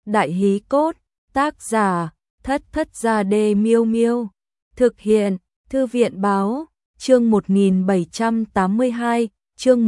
Đại hí cốt, tác giả, Thất Thất Gia Đê Miêu Miêu. Thực hiện, Thư viện báo, chương 1782, chương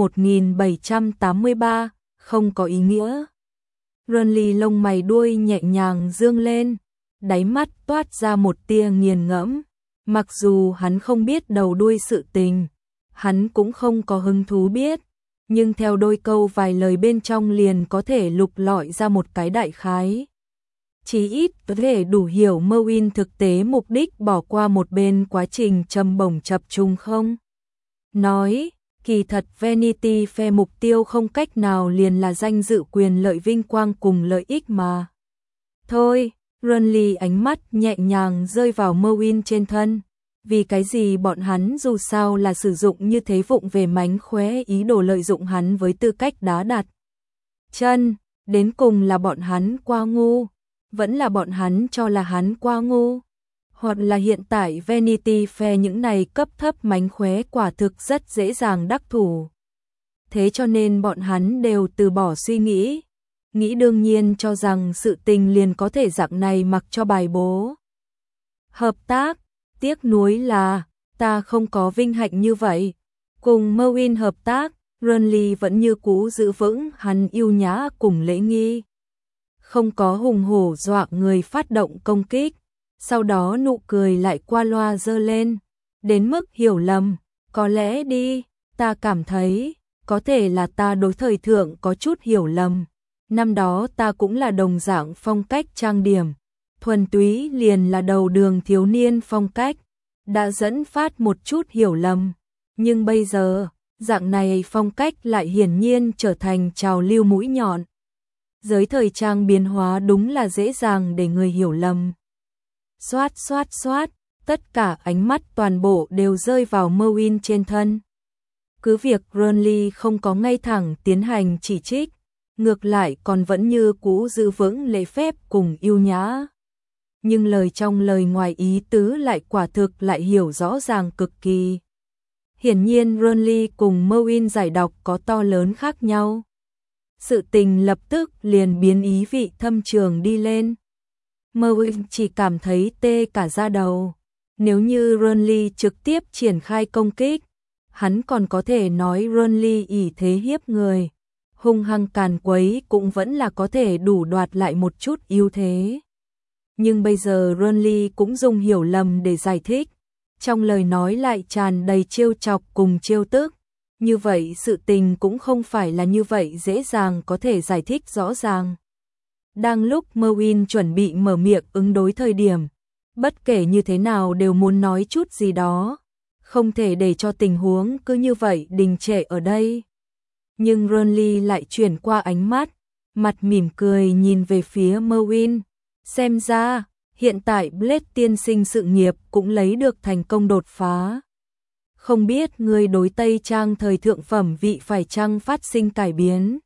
1783, không có ý nghĩa. Renly lông mày đuôi nhẹ nhàng dương lên, đáy mắt toát ra một tia nghiền ngẫm. Mặc dù hắn không biết đầu đuôi sự tình, hắn cũng không có hứng thú biết, nhưng theo đôi câu vài lời bên trong liền có thể lục lọi ra một cái đại khái. Chí ít có thể đủ hiểu Merwin thực tế mục đích bỏ qua một bên quá trình châm bổng chập trùng không. Nói, kỳ thật Vanity Fair mục tiêu không cách nào liền là danh dự quyền lợi vinh quang cùng lợi ích mà. Thôi, Renly ánh mắt nhẹ nhàng rơi vào Merwin trên thân. Vì cái gì bọn hắn dù sao là sử dụng như thế vụng về mánh khóe ý đồ lợi dụng hắn với tư cách đá đặt chân, đến cùng là bọn hắn quá ngu, vẫn là bọn hắn cho là hắn quá ngu, hoặc là hiện tại Vanity Fair những này cấp thấp mánh khóe quả thực rất dễ dàng đắc thủ. Thế cho nên bọn hắn đều từ bỏ suy nghĩ đương nhiên cho rằng sự tình liền có thể dạng này mặc cho bài bố. Hợp tác. Tiếc nuối là, ta không có vinh hạnh như vậy. Cùng Merwin hợp tác, Renly vẫn như cũ giữ vững hắn yêu nhã cùng lễ nghi. Không có hùng hổ dọa người phát động công kích. Sau đó nụ cười lại qua loa dơ lên. Đến mức hiểu lầm, có lẽ đi, ta cảm thấy, có thể là ta đối thời thượng có chút hiểu lầm. Năm đó ta cũng là đồng dạng phong cách trang điểm. Thuần túy liền là đầu đường thiếu niên phong cách, đã dẫn phát một chút hiểu lầm. Nhưng bây giờ, dạng này phong cách lại hiển nhiên trở thành trào lưu mũi nhọn. Giới thời trang biến hóa đúng là dễ dàng để người hiểu lầm. Xoát xoát xoát, tất cả ánh mắt toàn bộ đều rơi vào Merwin trên thân. Cứ việc Renly không có ngay thẳng tiến hành chỉ trích, ngược lại còn vẫn như cũ giữ vững lễ phép cùng yêu nhã. Nhưng lời trong lời ngoài ý tứ lại quả thực lại hiểu rõ ràng cực kỳ. Hiển nhiên Renly cùng Merwin giải đọc có to lớn khác nhau. Sự tình lập tức liền biến ý vị thâm trường đi lên. Merwin chỉ cảm thấy tê cả da đầu. Nếu như Renly trực tiếp triển khai công kích, hắn còn có thể nói Renly ỷ thế hiếp người. Hung hăng càn quấy cũng vẫn là có thể đủ đoạt lại một chút ưu thế. Nhưng bây giờ Renly cũng dùng hiểu lầm để giải thích, trong lời nói lại tràn đầy trêu chọc cùng trêu tức. Như vậy sự tình cũng không phải là như vậy dễ dàng có thể giải thích rõ ràng. Đang lúc Merwin chuẩn bị mở miệng ứng đối thời điểm, bất kể như thế nào đều muốn nói chút gì đó, không thể để cho tình huống cứ như vậy đình trệ ở đây. Nhưng Renly lại chuyển qua ánh mắt, mặt mỉm cười nhìn về phía Merwin. Xem ra, hiện tại Blade tiên sinh sự nghiệp cũng lấy được thành công đột phá. Không biết người đối Tây Trang thời thượng phẩm vị phải chăng phát sinh cải biến.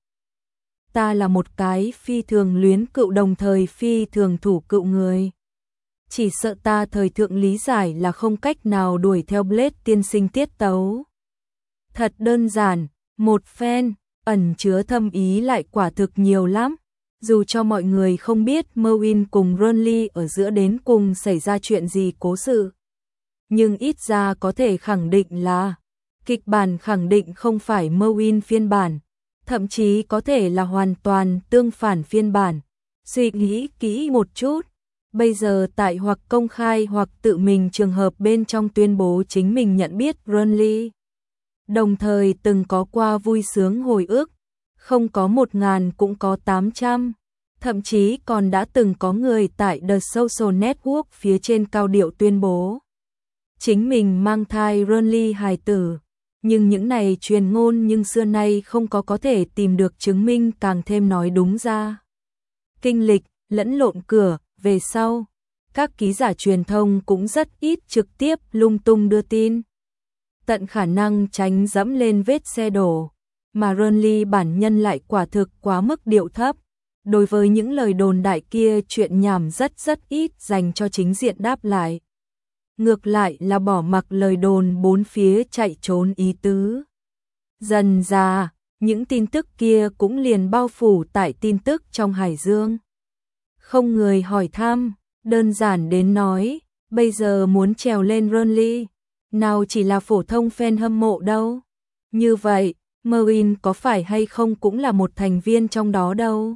Ta là một cái phi thường luyến cựu đồng thời phi thường thủ cựu người. Chỉ sợ ta thời thượng lý giải là không cách nào đuổi theo Blade tiên sinh tiết tấu. Thật đơn giản, một phen, ẩn chứa thâm ý lại quả thực nhiều lắm. Dù cho mọi người không biết Merwin cùng Renly ở giữa đến cùng xảy ra chuyện gì cố sự, nhưng ít ra có thể khẳng định là kịch bản khẳng định không phải Merwin phiên bản, thậm chí có thể là hoàn toàn tương phản phiên bản. Suy nghĩ kỹ một chút, bây giờ tại hoặc công khai hoặc tự mình trường hợp bên trong tuyên bố chính mình nhận biết Renly, đồng thời từng có qua vui sướng hồi ức. Không có 1000 cũng có 800, thậm chí còn đã từng có người tại The Social Network phía trên cao điệu tuyên bố chính mình mang thai Renly hài tử, nhưng những này truyền ngôn nhưng xưa nay không có thể tìm được chứng minh, càng thêm nói đúng ra. Kinh lịch, lẫn lộn cửa, về sau, các ký giả truyền thông cũng rất ít trực tiếp lung tung đưa tin. Tận khả năng tránh dẫm lên vết xe đổ. Mà Renly bản nhân lại quả thực quá mức điệu thấp. Đối với những lời đồn đại kia chuyện nhảm rất ít dành cho chính diện đáp lại. Ngược lại là bỏ mặc lời đồn bốn phía chạy trốn ý tứ. Dần ra, những tin tức kia cũng liền bao phủ tại tin tức trong Hải Dương. Không người hỏi thăm, đơn giản đến nói, bây giờ muốn trèo lên Burnley, nào chỉ là phổ thông fan hâm mộ đâu. Như vậy, Merwin có phải hay không cũng là một thành viên trong đó đâu.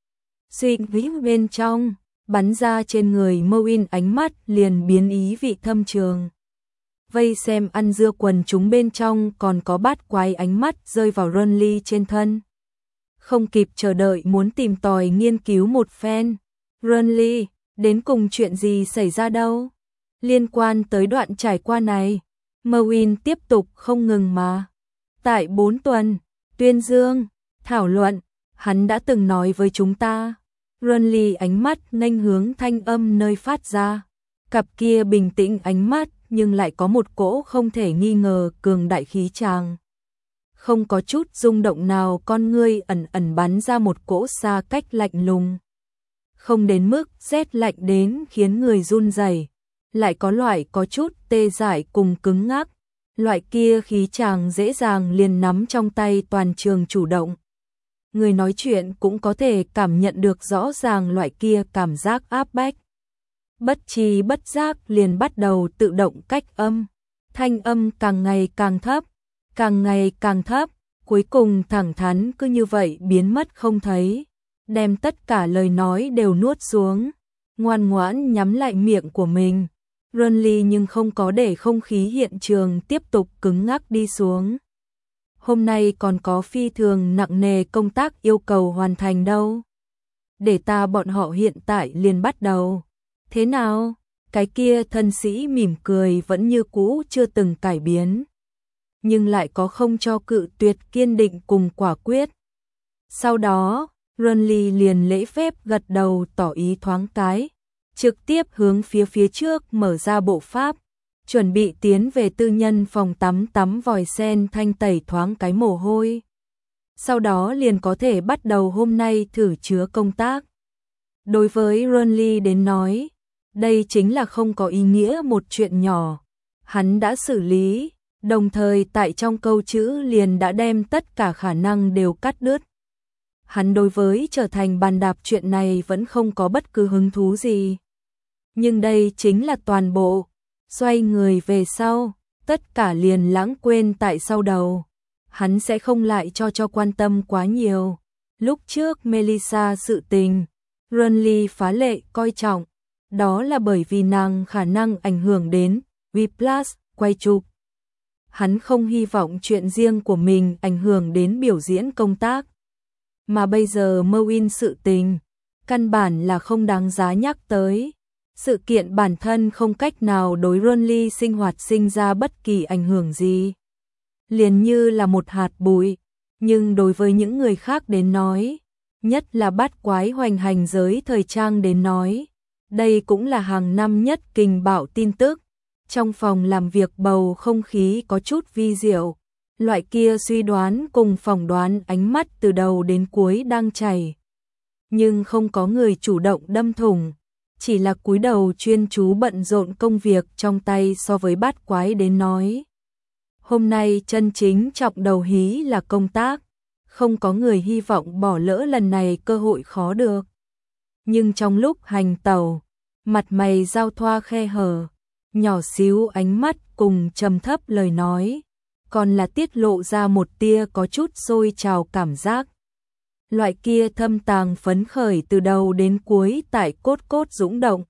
Suy nghĩ bên trong, bắn ra trên người Merwin, ánh mắt liền biến ý vị thâm trường. Vây xem ăn dưa quần chúng bên trong còn có bát quái ánh mắt rơi vào Burnley trên thân. Không kịp chờ đợi muốn tìm tòi nghiên cứu một phen. Burnley, đến cùng chuyện gì xảy ra đâu? Liên quan tới đoạn trải qua này, Merwin tiếp tục không ngừng mà. Tại 4 tuần, tuyên dương, thảo luận, hắn đã từng nói với chúng ta. Burnley ánh mắt nghênh hướng thanh âm nơi phát ra. Cặp kia bình tĩnh ánh mắt nhưng lại có một cỗ không thể nghi ngờ cường đại khí tràng. Không có chút rung động nào, con ngươi ẩn ẩn bắn ra một cỗ xa cách lạnh lùng. Không đến mức rét lạnh đến khiến người run rẩy, lại có loại có chút tê dại cùng cứng ngắc. Loại kia khí chàng dễ dàng liền nắm trong tay toàn trường chủ động. Người nói chuyện cũng có thể cảm nhận được rõ ràng loại kia cảm giác áp bách. Bất tri bất giác liền bắt đầu tự động cách âm. Thanh âm càng ngày càng thấp, càng ngày càng thấp, cuối cùng thẳng thắn cứ như vậy biến mất không thấy. Đem tất cả lời nói đều nuốt xuống, ngoan ngoãn nhắm lại miệng của mình. Burnley nhưng không có để không khí hiện trường tiếp tục cứng ngắc đi xuống. Hôm nay còn có phi thường nặng nề công tác yêu cầu hoàn thành đâu. Để ta bọn họ hiện tại liền bắt đầu. Thế nào? Cái kia thân sĩ mỉm cười vẫn như cũ chưa từng cải biến. Nhưng lại có không cho cự tuyệt kiên định cùng quả quyết. Sau đó, Burnley liền lễ phép gật đầu tỏ ý thoáng cái. Trực tiếp hướng phía trước mở ra bộ pháp, chuẩn bị tiến về tư nhân phòng tắm vòi sen thanh tẩy thoáng cái mồ hôi. Sau đó liền có thể bắt đầu hôm nay thử chứa công tác. Đối với Burnley đến nói, đây chính là không có ý nghĩa một chuyện nhỏ. Hắn đã xử lý, đồng thời tại trong câu chữ liền đã đem tất cả khả năng đều cắt đứt. Hắn đối với trở thành bàn đạp chuyện này vẫn không có bất cứ hứng thú gì. Nhưng đây chính là toàn bộ. Xoay người về sau, tất cả liền lãng quên tại sau đầu. Hắn sẽ không lại cho quan tâm quá nhiều. Lúc trước Melissa sự tình, Burnley phá lệ coi trọng. Đó là bởi vì nàng khả năng ảnh hưởng đến Whiplash quay chụp. Hắn không hy vọng chuyện riêng của mình ảnh hưởng đến biểu diễn công tác. Mà bây giờ Merwin sự tình, căn bản là không đáng giá nhắc tới. Sự kiện bản thân không cách nào đối Burnley sinh hoạt sinh ra bất kỳ ảnh hưởng gì. Liền như là một hạt bụi, nhưng đối với những người khác đến nói, nhất là bát quái hoành hành giới thời trang đến nói, đây cũng là hàng năm nhất kình bạo tin tức. Trong phòng làm việc bầu không khí có chút vi diệu, loại kia suy đoán cùng phỏng đoán ánh mắt từ đầu đến cuối đang chảy. Nhưng không có người chủ động đâm thủng. Chỉ là cúi đầu chuyên chú bận rộn công việc trong tay. So với bát quái đến nói, hôm nay chân chính trọng đầu hí là công tác, không có người hy vọng bỏ lỡ lần này cơ hội khó được. Nhưng trong lúc hành tẩu, mặt mày giao thoa khe hở, nhỏ xíu ánh mắt cùng trầm thấp lời nói, còn là tiết lộ ra một tia có chút sôi trào cảm giác. Loại kia thâm tàng phấn khởi từ đầu đến cuối tại cốt dũng động.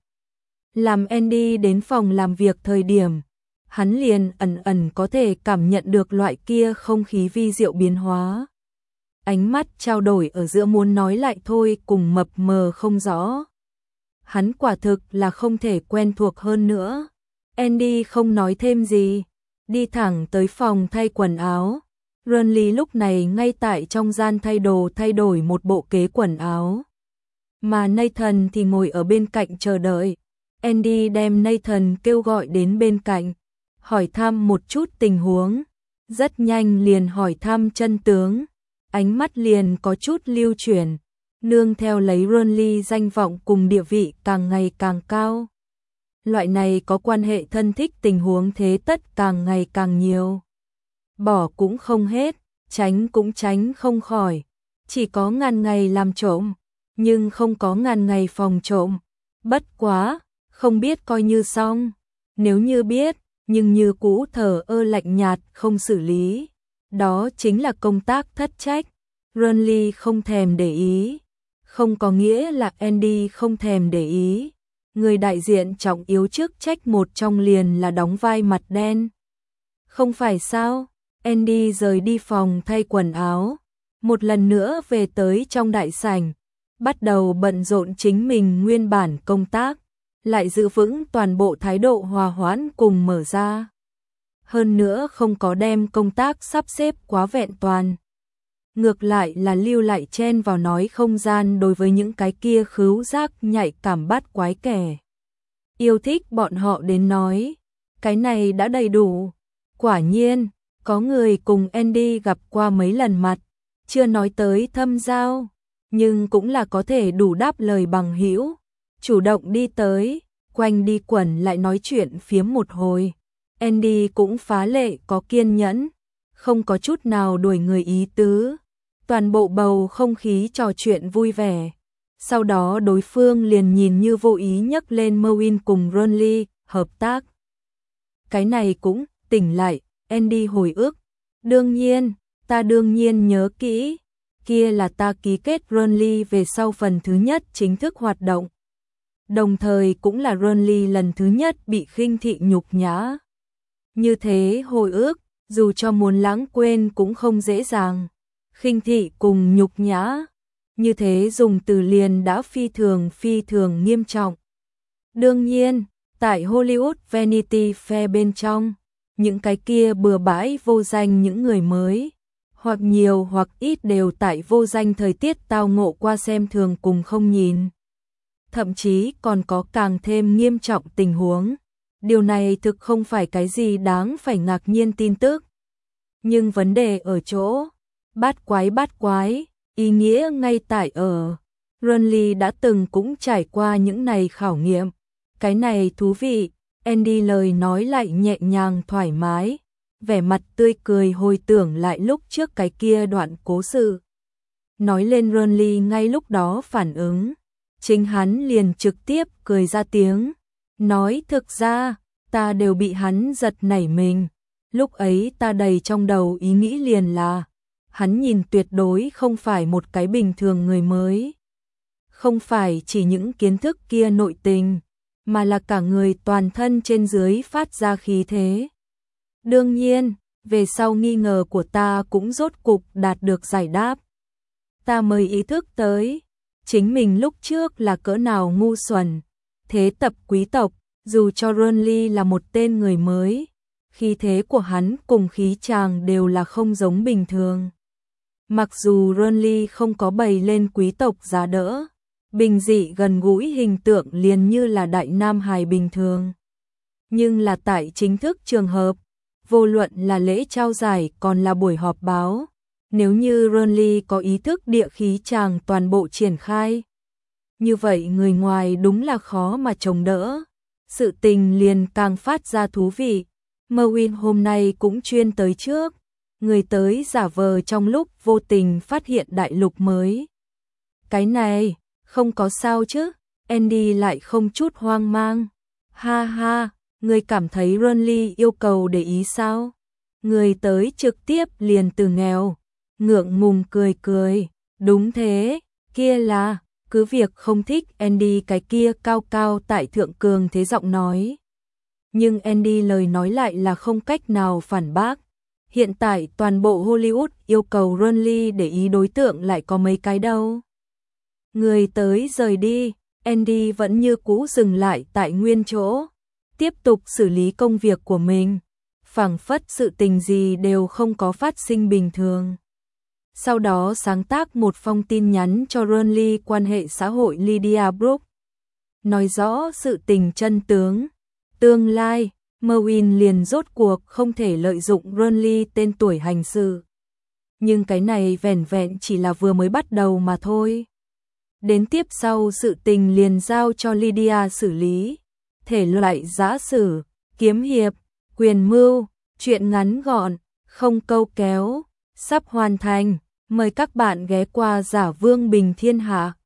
Làm Andy đến phòng làm việc thời điểm, hắn liền ẩn có thể cảm nhận được loại kia không khí vi diệu biến hóa. Ánh mắt trao đổi ở giữa muốn nói lại thôi cùng mập mờ không rõ. Hắn quả thực là không thể quen thuộc hơn nữa. Andy không nói thêm gì, đi thẳng tới phòng thay quần áo. Burnley lúc này ngay tại trong gian thay đồ thay đổi một bộ kế quần áo. Mà Nathan thì ngồi ở bên cạnh chờ đợi. Andy đem Nathan kêu gọi đến bên cạnh, hỏi thăm một chút tình huống. Rất nhanh liền hỏi thăm chân tướng. Ánh mắt liền có chút lưu chuyển, nương theo lấy Burnley danh vọng cùng địa vị càng ngày càng cao. Loại này có quan hệ thân thích tình huống thế tất càng ngày càng nhiều. Bỏ cũng không hết, tránh cũng tránh không khỏi, chỉ có ngàn ngày làm trộm. nhưng không có ngàn ngày phòng trộm. Bất quá, không biết coi như xong, nếu như biết, nhưng như cũ thờ ơ lạnh nhạt không xử lý. Đó chính là công tác thất trách. Renly không thèm để ý. Không có nghĩa là Andy không thèm để ý. Người đại diện trọng yếu chức trách một trong liền là đóng vai mặt đen. Không phải sao? Andy rời đi phòng thay quần áo, một lần nữa về tới trong đại sảnh, bắt đầu bận rộn chính mình nguyên bản công tác, lại giữ vững toàn bộ thái độ hòa hoãn cùng mở ra. Hơn nữa không có đem công tác sắp xếp quá vẹn toàn. Ngược lại là lưu lại chen vào nói không gian đối với những cái kia khứu giác nhạy cảm bắt quái kẻ. Yêu thích bọn họ đến nói, cái này đã đầy đủ. Quả nhiên, có người cùng Andy gặp qua mấy lần mặt, chưa nói tới thâm giao, nhưng cũng là có thể đủ đáp lời bằng hữu, chủ động đi tới, quanh đi quẩn lại nói chuyện phiếm một hồi. Andy cũng phá lệ có kiên nhẫn, không có chút nào đuổi người ý tứ, toàn bộ bầu không khí trò chuyện vui vẻ. Sau đó đối phương liền nhìn như vô ý nhấc lên Merwin cùng Renly hợp tác. Cái này cũng tỉnh lại, Andy hồi ức. Đương nhiên, ta đương nhiên nhớ kỹ, kia là ta ký kết Renly về sau phần thứ nhất chính thức hoạt động. Đồng thời cũng là Renly lần thứ nhất bị khinh thị nhục nhã. Như thế hồi ức, dù cho muốn lãng quên cũng không dễ dàng. Khinh thị cùng nhục nhã, như thế dùng từ liền đã phi thường nghiêm trọng. Đương nhiên, tại Hollywood Vanity Fair bên trong, những cái kia bừa bãi vô danh những người mới, hoặc nhiều hoặc ít đều tại vô danh thời tiết tao ngộ qua xem thường cùng không nhìn. Thậm chí còn có càng thêm nghiêm trọng tình huống. Điều này thực không phải cái gì đáng phải ngạc nhiên tin tức. Nhưng vấn đề ở chỗ, bát quái, ý nghĩa ngay tại ở. Renly đã từng cũng trải qua những này khảo nghiệm. Cái này thú vị, Andy lời nói lại nhẹ nhàng thoải mái, vẻ mặt tươi cười hồi tưởng lại lúc trước cái kia đoạn cố sự. Nói lên Renly ngay lúc đó phản ứng, chính hắn liền trực tiếp cười ra tiếng, nói thực ra, ta đều bị hắn giật nảy mình. Lúc ấy ta đầy trong đầu ý nghĩ liền là, hắn nhìn tuyệt đối không phải một cái bình thường người mới. Không phải chỉ những kiến thức kia nội tình, mà là cả người toàn thân trên dưới phát ra khí thế. Đương nhiên, về sau nghi ngờ của ta cũng rốt cục đạt được giải đáp. Ta mới ý thức tới, chính mình lúc trước là cỡ nào ngu xuẩn. Thế tập quý tộc, dù cho Renly là một tên người mới, khí thế của hắn cùng khí chàng đều là không giống bình thường. Mặc dù Renly không có bày lên quý tộc giá đỡ, bình dị gần gũi hình tượng liền như là đại nam hài bình thường. Nhưng là tại chính thức trường hợp, vô luận là lễ trao giải còn là buổi họp báo, nếu như Renly có ý thức địa khí chàng toàn bộ triển khai, như vậy người ngoài đúng là khó mà chống đỡ. Sự tình liền càng phát ra thú vị. Merwin hôm nay cũng chuyên tới trước, người tới giả vờ trong lúc vô tình phát hiện đại lục mới. Cái này, không có sao chứ? Andy lại không chút hoang mang. Ha ha, người cảm thấy Renly yêu cầu để ý sao? Người tới trực tiếp liền từ nghèo, ngượng ngùng cười. Đúng thế, kia là, cứ việc không thích Andy cái kia cao cao tại thượng cường thế giọng nói. Nhưng Andy lời nói lại là không cách nào phản bác. Hiện tại toàn bộ Hollywood yêu cầu Renly để ý đối tượng lại có mấy cái đâu. Người tới rời đi, Andy vẫn như cũ dừng lại tại nguyên chỗ, tiếp tục xử lý công việc của mình, phảng phất sự tình gì đều không có phát sinh bình thường. Sau đó sáng tác một phong tin nhắn cho Renly quan hệ xã hội Lydia Brooke, nói rõ sự tình chân tướng. Tương lai, Merwin liền rốt cuộc không thể lợi dụng Renly tên tuổi hành sự. Nhưng cái này vẻn vẹn chỉ là vừa mới bắt đầu mà thôi. Đến tiếp sau sự tình liền giao cho Lydia xử lý. Thể loại giã sử, kiếm hiệp, quyền mưu, truyện ngắn gọn, không câu kéo, sắp hoàn thành. Mời các bạn ghé qua Giả Vương Bình Thiên Hạ.